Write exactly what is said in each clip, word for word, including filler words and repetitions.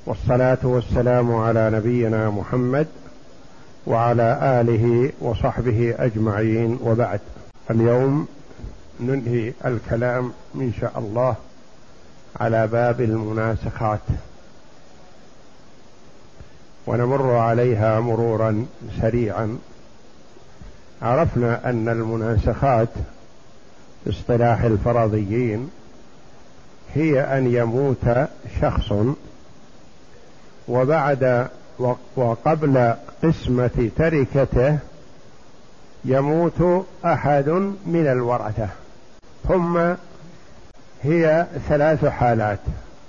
والصلاة والسلام على نبينا محمد وعلى آله وصحبه أجمعين، وبعد. اليوم ننهي الكلام إن شاء الله على باب المناسخات، ونمر عليها مرورا سريعا. عرفنا أن المناسخات في اصطلاح الفرضيين هي أن يموت شخص وبعد وقبل قسمة تركته يموت أحد من الورثة، ثم هي ثلاث حالات: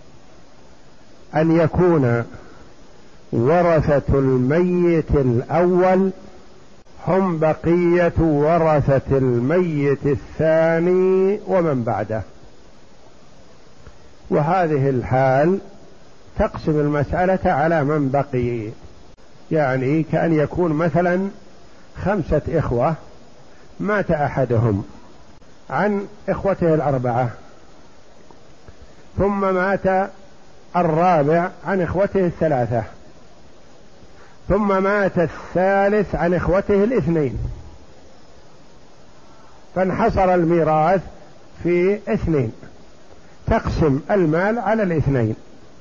أن يكون ورثة الميت الأول هم بقية ورثة الميت الثاني ومن بعده، وهذه الحال تقسم المسألة على من بقي، يعني كأن يكون مثلا خمسة إخوة، مات أحدهم عن إخوته الأربعة، ثم مات الرابع عن إخوته الثلاثة، ثم مات الثالث عن إخوته الاثنين، فانحصر الميراث في اثنين، تقسم المال على الاثنين،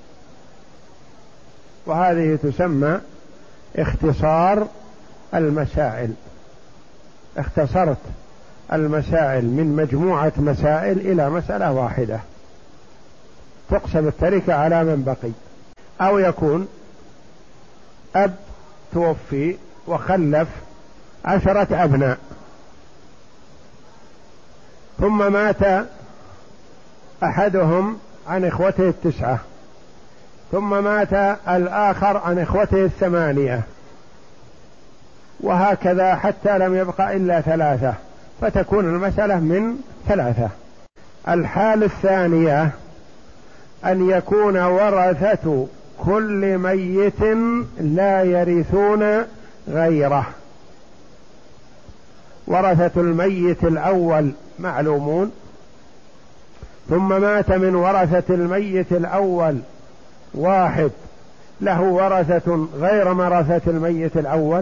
وهذه تسمى اختصار المسائل. اختصرت المسائل من مجموعة مسائل إلى مسألة واحدة، تقسم التركة على من بقي. أو يكون أب توفي وخلف عشرة أبناء، ثم مات أحدهم عن إخوته التسعة، ثم مات الآخر عن إخوته الثمانية، وهكذا حتى لم يبقى إلا ثلاثة، فتكون المسألة من ثلاثة. الحالة الثانية أن يكون ورثة كل ميت لا يرثون غيره. ورثة الميت الأول معلومون، ثم مات من ورثة الميت الأول واحد له ورثة غير ورثة الميت الأول،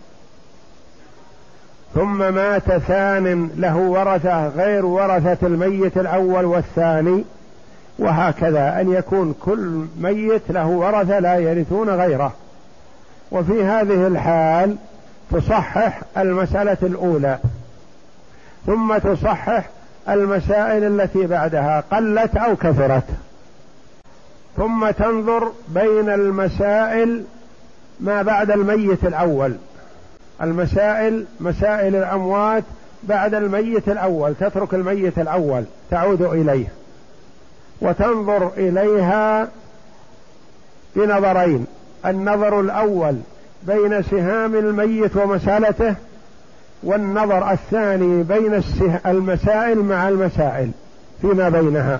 ثم مات ثان له ورثة غير ورثة الميت الأول والثاني، وهكذا أن يكون كل ميت له ورثة لا يرثون غيره. وفي هذه الحال تصحح المسألة الأولى، ثم تصحح المسائل التي بعدها قلت أو كثرت، ثم تنظر بين المسائل ما بعد الميت الأول. المسائل مسائل الأموات بعد الميت الأول، تترك الميت الأول تعود إليه، وتنظر إليها بنظرين: النظر الأول بين سهام الميت ومسألته، والنظر الثاني بين المسائل مع المسائل فيما بينها.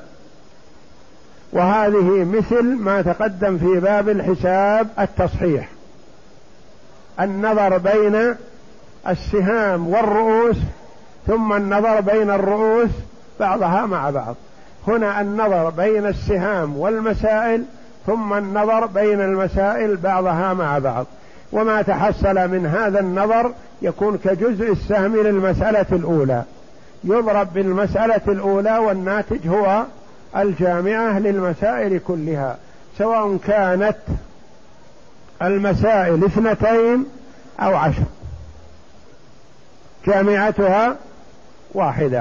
وهذه مثل ما تقدم في باب الحساب التصحيح، النظر بين السهام والرؤوس، ثم النظر بين الرؤوس بعضها مع بعض. هنا النظر بين السهام والمسائل، ثم النظر بين المسائل بعضها مع بعض، وما تحصل من هذا النظر يكون كجزء السهم للمسألة الأولى، يضرب بالمسألة الأولى، والناتج هو الجامعة للمسائل كلها، سواء كانت المسائل اثنتين أو عشر، جامعتها واحدة،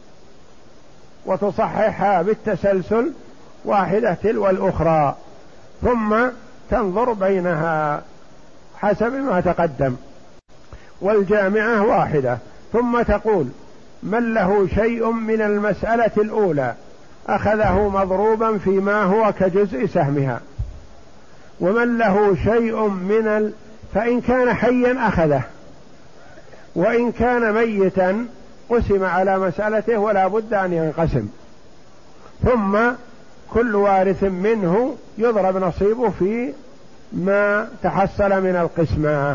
وتصححها بالتسلسل واحدة تلو الأخرى، ثم تنظر بينها حسب ما تقدم، والجامعة واحدة. ثم تقول: من له شيء من المسألة الأولى أخذه مضروبا فيما هو كجزء سهمها، ومن له شيء من ال... فإن كان حيا أخذه، وإن كان ميتا قسم على مسألته ولا بد أن ينقسم، ثم كل وارث منه يضرب نصيبه في ما تحصل من القسمة.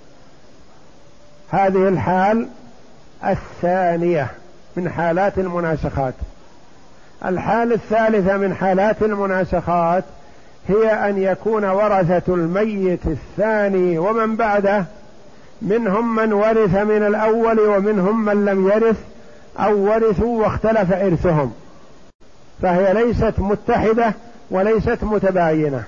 هذه الحال الثانية من حالات المناسخات. الحالة الثالثة من حالات المناسخات هي أن يكون ورثة الميت الثاني ومن بعده منهم من ورث من الأول ومنهم من لم يرث أو ورثوا واختلف إرثهم، فهي ليست متحدة وليست متباينة.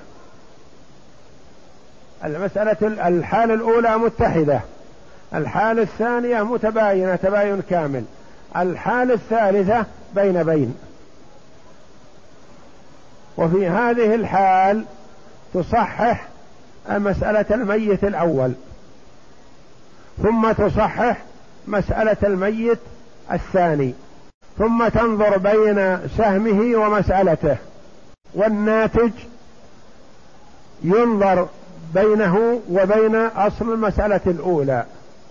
المسألة الحالة الأولى متحدة، الحالة الثانية متباينة تباين كامل، الحالة الثالثة بين بين. وفي هذه الحال تصحح مسألة الميت الأول، ثم تصحح مسألة الميت الثاني، ثم تنظر بين سهمه ومسألته، والناتج ينظر بينه وبين أصل المسألة الأولى،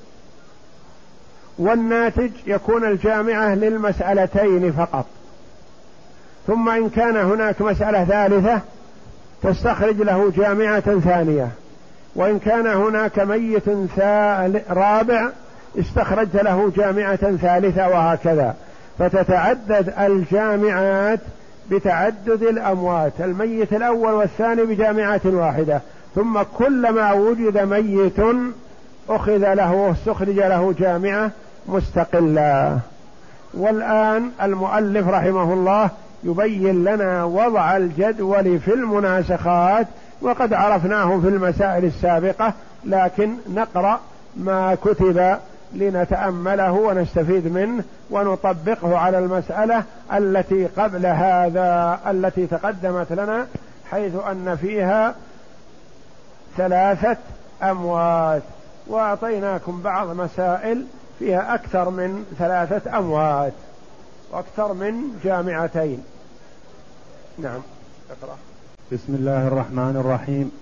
والناتج يكون الجامعة للمسألتين فقط. ثم إن كان هناك مسألة ثالثة تستخرج له جامعة ثانية، وإن كان هناك ميت رابع استخرجت له جامعة ثالثة، وهكذا. فتتعدد الجامعات بتعدد الأموات، الميت الأول والثاني بجامعة واحدة، ثم كلما وجد ميت أخذ له استخرج له جامعة مستقلة. والآن المؤلف رحمه الله يبين لنا وضع الجدول في المناسخات، وقد عرفناه في المسائل السابقة، لكن نقرأ ما كتب لنتأمله ونستفيد منه ونطبقه على المسألة التي قبل هذا التي تقدمت لنا، حيث أن فيها ثلاثة أموات، وأعطيناكم بعض مسائل فيها أكثر من ثلاثة أموات وأكثر من جامعتين. نعم اقرأ. بسم الله الرحمن الرحيم.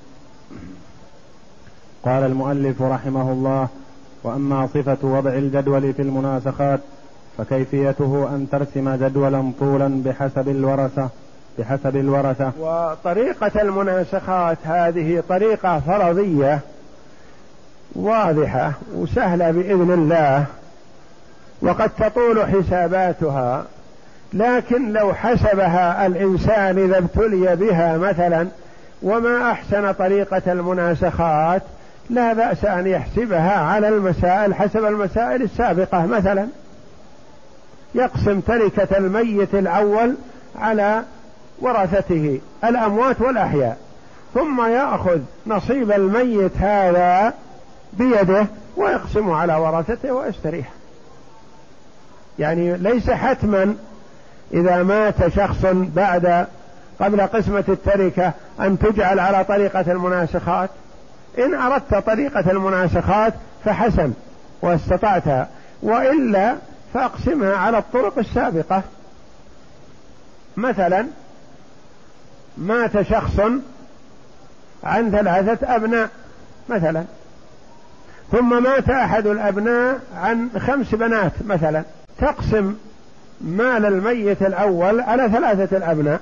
قال المؤلف رحمه الله: وأما صفة وضع الجدول في المناسخات فكيفيته أن ترسم جدولا طولا بحسب الورثة بحسب الورثة وطريقة المناسخات هذه طريقة فرضية واضحة وسهلة بإذن الله، وقد تطول حساباتها، لكن لو حسبها الإنسان إذا ابتلي بها مثلا وما أحسن طريقة المناسخات لا بأس أن يحسبها على المسائل حسب المسائل السابقة. مثلا يقسم تركة الميت الأول على ورثته الأموات والأحياء، ثم يأخذ نصيب الميت هذا بيده ويقسمه على ورثته ويستريح. يعني ليس حتما إذا مات شخص بعد قبل قسمة التركة أن تجعل على طريقة المناسخات. إن أردت طريقة المناسخات فحسن واستطعتها، وإلا فأقسمها على الطرق السابقة. مثلا مات شخص عن ثلاثة أبناء مثلا، ثم مات أحد الأبناء عن خمس بنات مثلا، تقسم مال الميت الأول على ثلاثة الأبناء،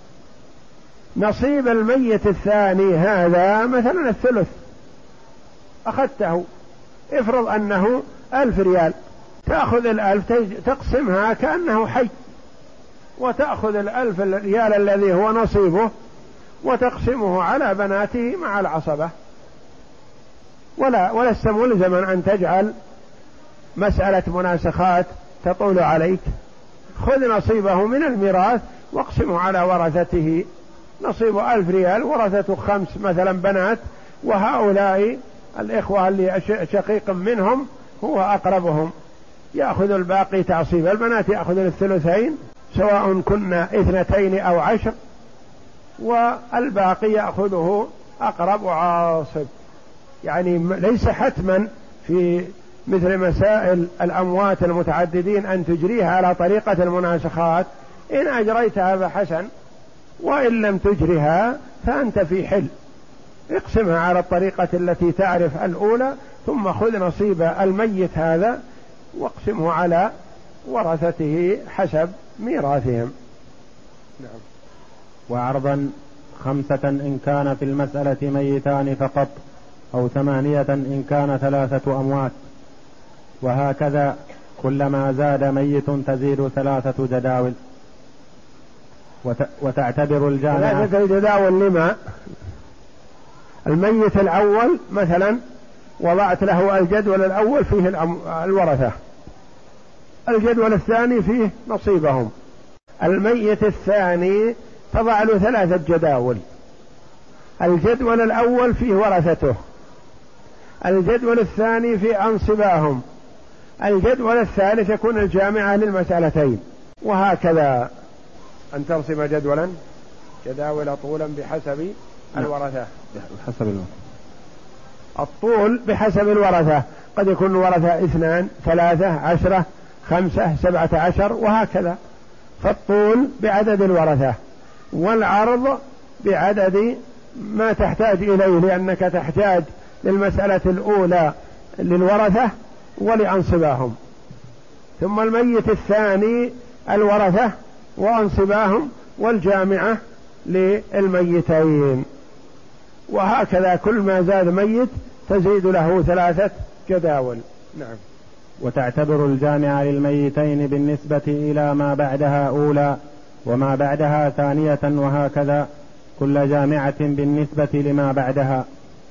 نصيب الميت الثاني هذا مثلا الثلث أخذته، افرض أنه ألف ريال، تأخذ الألف تقسمها كأنه حي، وتأخذ الألف ريال الذي هو نصيبه وتقسمه على بناته مع العصبة، ولا ولست ملزما أن تجعل مسألة مناسخات تطول عليك. خذ نصيبه من الميراث واقسمه على ورثته، نصيب ألف ريال ورثته خمس مثلا بنات، وهؤلاء الإخوة اللي شقيق منهم هو أقربهم يأخذ الباقي تعصيب، البنات يأخذون الثلثين سواء كنا اثنتين أو عشر، والباقي يأخذه أقرب عاصب. يعني ليس حتما في مثل مسائل الأموات المتعددين أن تجريها على طريقة المناسخات، إن أجريتها فحسن، وإن لم تجرها فأنت في حل، اقسمها على الطريقة التي تعرف الأولى، ثم خذ نصيب الميت هذا واقسمه على ورثته حسب ميراثهم. نعم. وعرضا خمسة إن كان في المسألة ميتان فقط، أو ثمانية إن كان ثلاثة أموات، وهكذا كلما زاد ميت تزيد ثلاثة جداول. وتعتبر الجامعة ثلاثة الجداول لما الميت الأول مثلا وضعت له الجدول الأول فيه الورثة، الجدول الثاني فيه نصيبهم، الميت الثاني تضع له ثلاثة جداول، الجدول الأول فيه ورثته، الجدول الثاني فيه أنصباهم، الجدول الثالث يكون الجامعة للمسألتين، وهكذا أن ترسم جدولا جداول طولا بحسب الورثة. بحسب الورثة الطول بحسب الورثة، قد يكون الورثة اثنان ثلاثة عشرة خمسة سبعة عشر وهكذا، فالطول بعدد الورثة والعرض بعدد ما تحتاج إليه، لأنك تحتاج للمسألة الأولى للورثة ولأنصباهم، ثم الميت الثاني الورثة وأنصباهم والجامعة للميتين، وهكذا كل ما زاد ميت تزيد له ثلاثة جداول. نعم. وتعتبر الجامعة للميتين بالنسبة إلى ما بعدها أولى وما بعدها ثانية، وهكذا كل جامعة بالنسبة لما بعدها.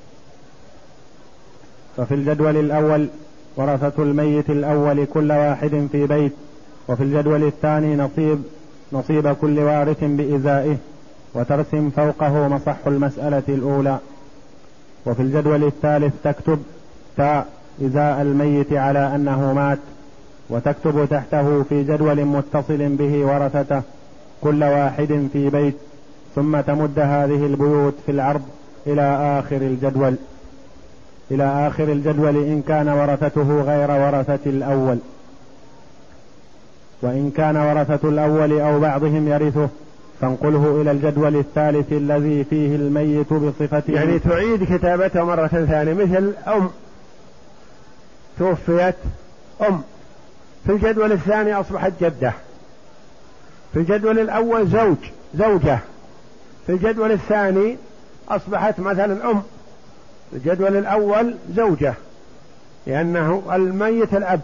ففي الجدول الأول ورثة الميت الأول كل واحد في بيت، وفي الجدول الثاني نصيب نصيب كل وارث بإزائه، وترسم فوقه مصح المسألة الأولى. وفي الجدول الثالث تكتب تاء إزاء الميت على أنه مات، وتكتب تحته في جدول متصل به ورثته كل واحد في بيت، ثم تمد هذه البيوت في العرض إلى آخر الجدول إلى آخر الجدول إن كان ورثته غير ورثة الأول، وإن كان ورثة الأول أو بعضهم يرثه فانقله إلى الجدول الثالث الذي فيه الميت بصفته. يعني تعيد كتابته مرة ثانية، مثل أم توفيت أم، في الجدول الثاني أصبحت جدة، في الجدول الأول زوج زوجة، في الجدول الثاني أصبحت مثلا أم، في الجدول الأول زوجة، لأنه الميت الأب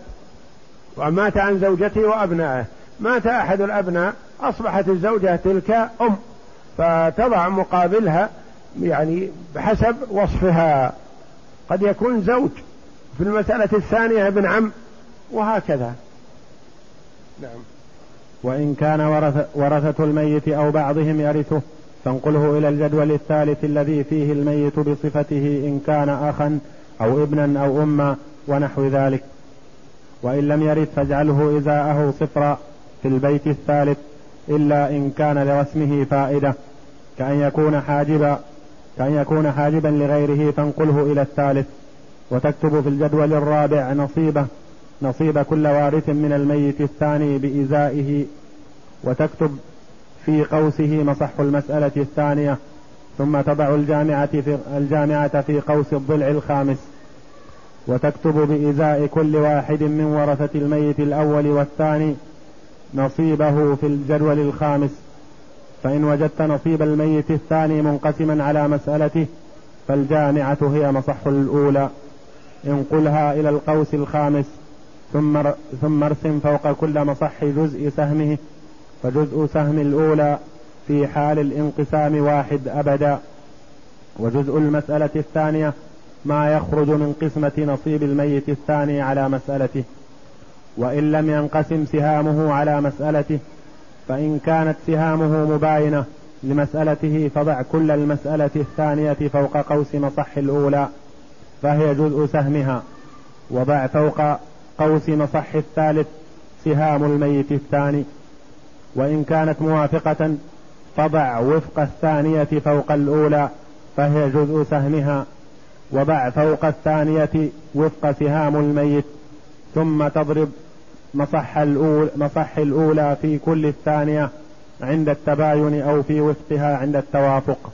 ومات عن زوجته وأبنائه، مات أحد الأبناء أصبحت الزوجة تلك أم، فتضع مقابلها يعني بحسب وصفها، قد يكون زوج في المسألة الثانية ابن عم وهكذا. نعم. وإن كان ورث ورثة الميت أو بعضهم يرثه فانقله إلى الجدول الثالث الذي فيه الميت بصفته إن كان أخا أو ابنا أو أما ونحو ذلك. وإن لم يرث فاجعله إزاءه صفرا في البيت الثالث، إلا إن كان لرسمه فائدة كأن يكون حاجبا كأن يكون حاجبا لغيره فانقله إلى الثالث. وتكتب في الجدول الرابع نصيبه نصيب كل وارث من الميت الثاني بإزائه، وتكتب في قوسه مصح المسألة الثانية، ثم تضع الجامعة في, الجامعة في قوس الضلع الخامس، وتكتب بإزاء كل واحد من ورثة الميت الأول والثاني نصيبه في الجدول الخامس. فإن وجدت نصيب الميت الثاني منقسما على مسألته فالجامعة هي مصح الأولى، انقلها إلى القوس الخامس، ثم ثم ارسم فوق كل مصح جزء سهمه، فجزء سهم الأولى في حال الانقسام واحد أبدا، وجزء المسألة الثانية ما يخرج من قسمة نصيب الميت الثاني على مسألته. وإن لم ينقسم سهامه على مسألته فإن كانت سهامه مباينة لمسألته فضع كل المسألة الثانية فوق قوس مصح الأولى فهي جزء سهمها، وضع فوق قوس مصح الثالث سهام الميت الثاني. وإن كانت موافقة فضع وفق الثانية فوق الأولى فهي جزء سهمها، وضع فوق الثانية وفق سهام الميت، ثم تضرب مصح الأولى, مصح الأولى في كل الثانية عند التباين أو في وفقها عند التوافق،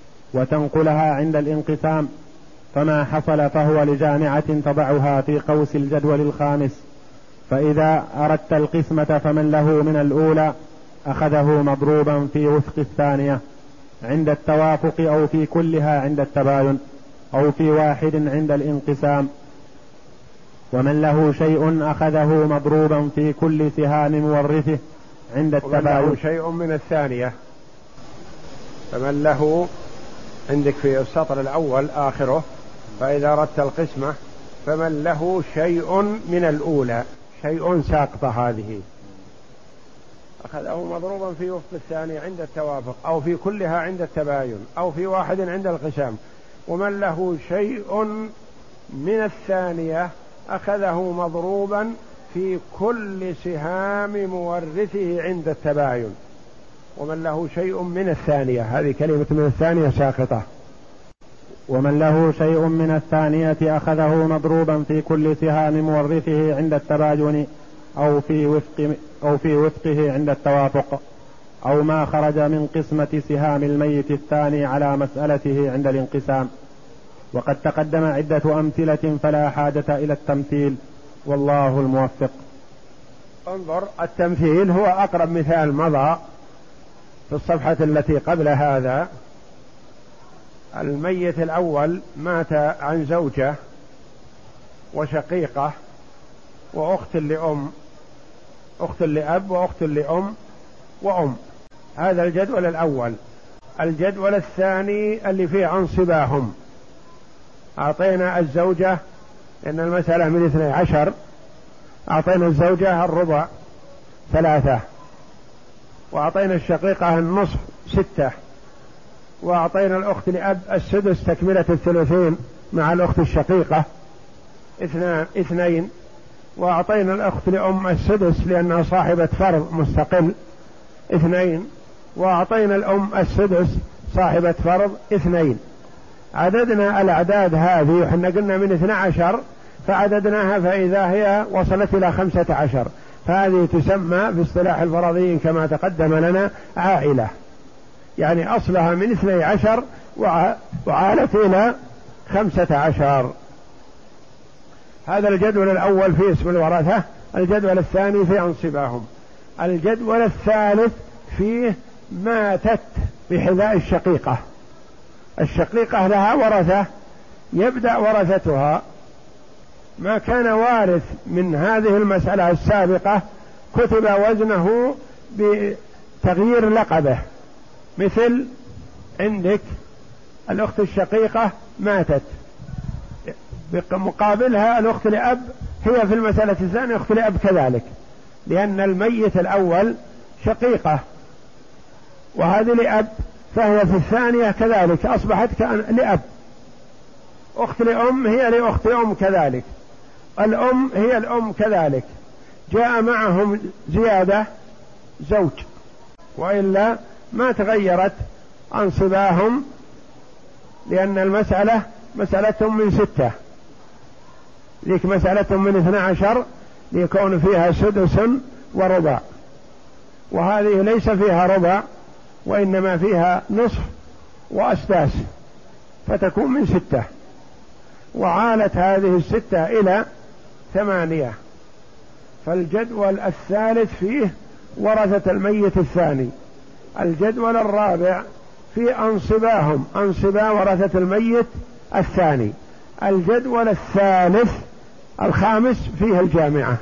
وتنقلها عند الانقسام، فما حصل فهو لجامعة تضعها في قوس الجدول الخامس. فإذا أردت القسمة فمن له من الأولى أخذه مضروبا في وفق الثانية عند التوافق أو في كلها عند التباين أو في واحد عند الانقسام، ومن له شيء أخذه مضروبا في كل سهام مورثه عند التباين. ومن له شيء من الثانية، فمن له عندك في السطر الأول آخره، فإذا أردت القسمة فمن له شيء من الأولى، شيء ساقطة هذه أخذه مضروبا في وفق الثاني عند التوافق، أو في كلها عند التباين، أو في واحد عند القسام. ومن له شيء من الثانية أخذه مضروبا في كل سهام مورثه عند التباين. ومن له شيء من الثانية، هذه كلمة من الثانية ساقطة. ومن له شيء من الثانية أخذه مضروبا في كل سهام مورثه عند التباين أو في وفق أو في وفقه عند التوافق، أو ما خرج من قسمة سهام الميت الثاني على مسألته عند الانقسام. وقد تقدم عدة أمثلة فلا حاجة إلى التمثيل، والله الموفق. انظر، التمثيل هو أقرب مثال مضى في الصفحة التي قبل هذا. الميت الأول مات عن زوجة وشقيقة وأخت لأم، أخت لأب وأخت لأم وأم. هذا الجدول الأول. الجدول الثاني اللي فيه أنصباهم، أعطينا الزوجة، لأن المسألة من اثني عشر، أعطينا الزوجة الربع ثلاثة، وأعطينا الشقيقة النصف ستة، وأعطينا الأخت لأب السدس تكملة الثلثين مع الأخت الشقيقة اثنان اثنين، وأعطينا الأخت لأم السدس لأنها صاحبة فرض مستقل اثنين، وأعطينا الأم السدس صاحبة فرض اثنين. عددنا الأعداد هذه، وحنا قلنا من اثنى عشر فعددناها فإذا هي وصلت إلى خمسة عشر، فهذه تسمى باصطلاح الفرضيين كما تقدم لنا عائلة، يعني أصلها من اثني عشر وعالت إلى خمسة عشر. هذا الجدول الأول في اسم الورثة. الجدول الثاني في أنصباهم. الجدول الثالث فيه ماتت بحذاء الشقيقة. الشقيقة لها ورثة، يبدأ ورثتها ما كان وارث من هذه المسألة السابقة كتب وزنه بتغيير لقبه. مثل عندك الأخت الشقيقة ماتت، بمقابلها الأخت لأب هي في المسألة الثانية أخت لأب كذلك، لأن الميت الأول شقيقة وهذه لأب، فهي في الثانية كذلك أصبحت لأب. أخت لأم هي لأخت أم كذلك، الأم هي الأم كذلك. جاء معهم زيادة زوج، وإلا ما تغيرت أنصباهم، لأن المسألة مسألة من ستة، ذيك مسألة من اثنى عشر ليكون فيها سدس وربع، وهذه ليس فيها ربع وإنما فيها نصف وأسداس، فتكون من ستة، وعالت هذه الستة إلى ثمانية. فالجدول الثالث فيه ورثة الميت الثاني. الجدول الرابع في أنصباهم، أنصبا ورثة الميت الثاني. الجدول الثالث الخامس فيه الجامعة،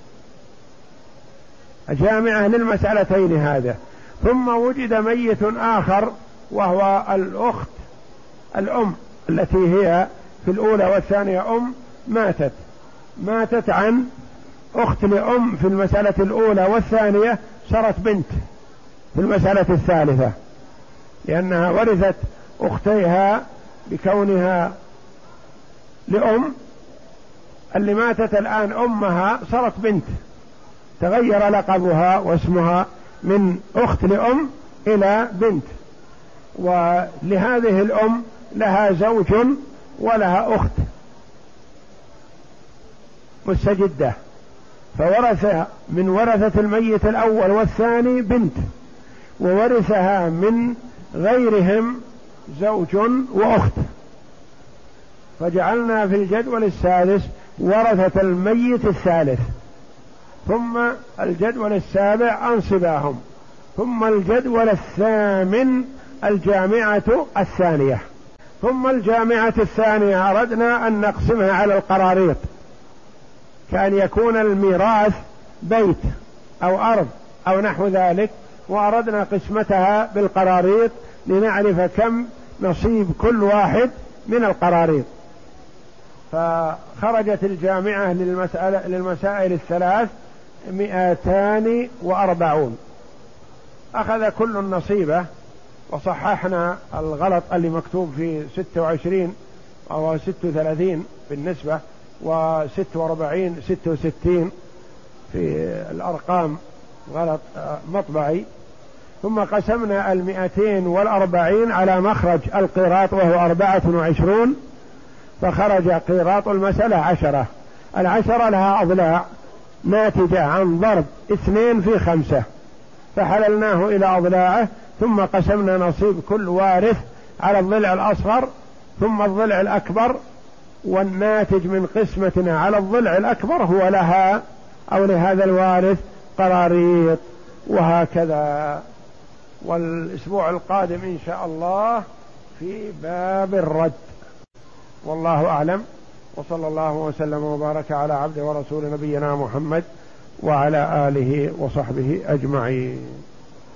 جامعة للمسألتين هذا. ثم وجد ميت آخر وهو الأخت الأم التي هي في الأولى والثانية أم، ماتت ماتت عن أخت لأم في المسألة الأولى والثانية، صارت بنت في المسألة الثالثة، لأنها ورثت أختيها بكونها لأم. اللي ماتت الآن أمها صارت بنت، تغير لقبها واسمها من أخت لأم إلى بنت، ولهذه الأم لها زوج ولها أخت مستجدة، فورث من ورثة الميت الأول والثاني بنت، وورثها من غيرهم زوج وأخت. فجعلنا في الجدول السادس ورثة الميت الثالث، ثم الجدول السابع أنصباهم، ثم الجدول الثامن الجامعة الثانية. ثم الجامعة الثانية أردنا أن نقسمها على القراريط، كأن يكون الميراث بيت أو أرض أو نحو ذلك، وأردنا قسمتها بالقراريط لنعرف كم نصيب كل واحد من القراريط. فخرجت الجامعة للمسألة للمسائل الثلاث مئتان وأربعون. أخذ كل نصيبه، وصححنا الغلط اللي مكتوب في ستة وعشرين أو ستة وثلاثين بالنسبة، وستة وأربعين ستة وستين في الأرقام غلط مطبعي. ثم قسمنا المئتين والأربعين على مخرج القيراط وهو أربعة وعشرون، فخرج قيراط المسألة عشرة. العشرة لها أضلاع ناتجة عن ضرب اثنين في خمسة، فحللناه إلى أضلاعه، ثم قسمنا نصيب كل وارث على الضلع الأصغر ثم الضلع الأكبر، والناتج من قسمتنا على الضلع الأكبر هو لها أو لهذا الوارث قراريط، وهكذا. والأسبوع القادم إن شاء الله في باب الرد، والله أعلم، وصلى الله وسلم وبارك على عبد ورسول نبينا محمد وعلى آله وصحبه أجمعين.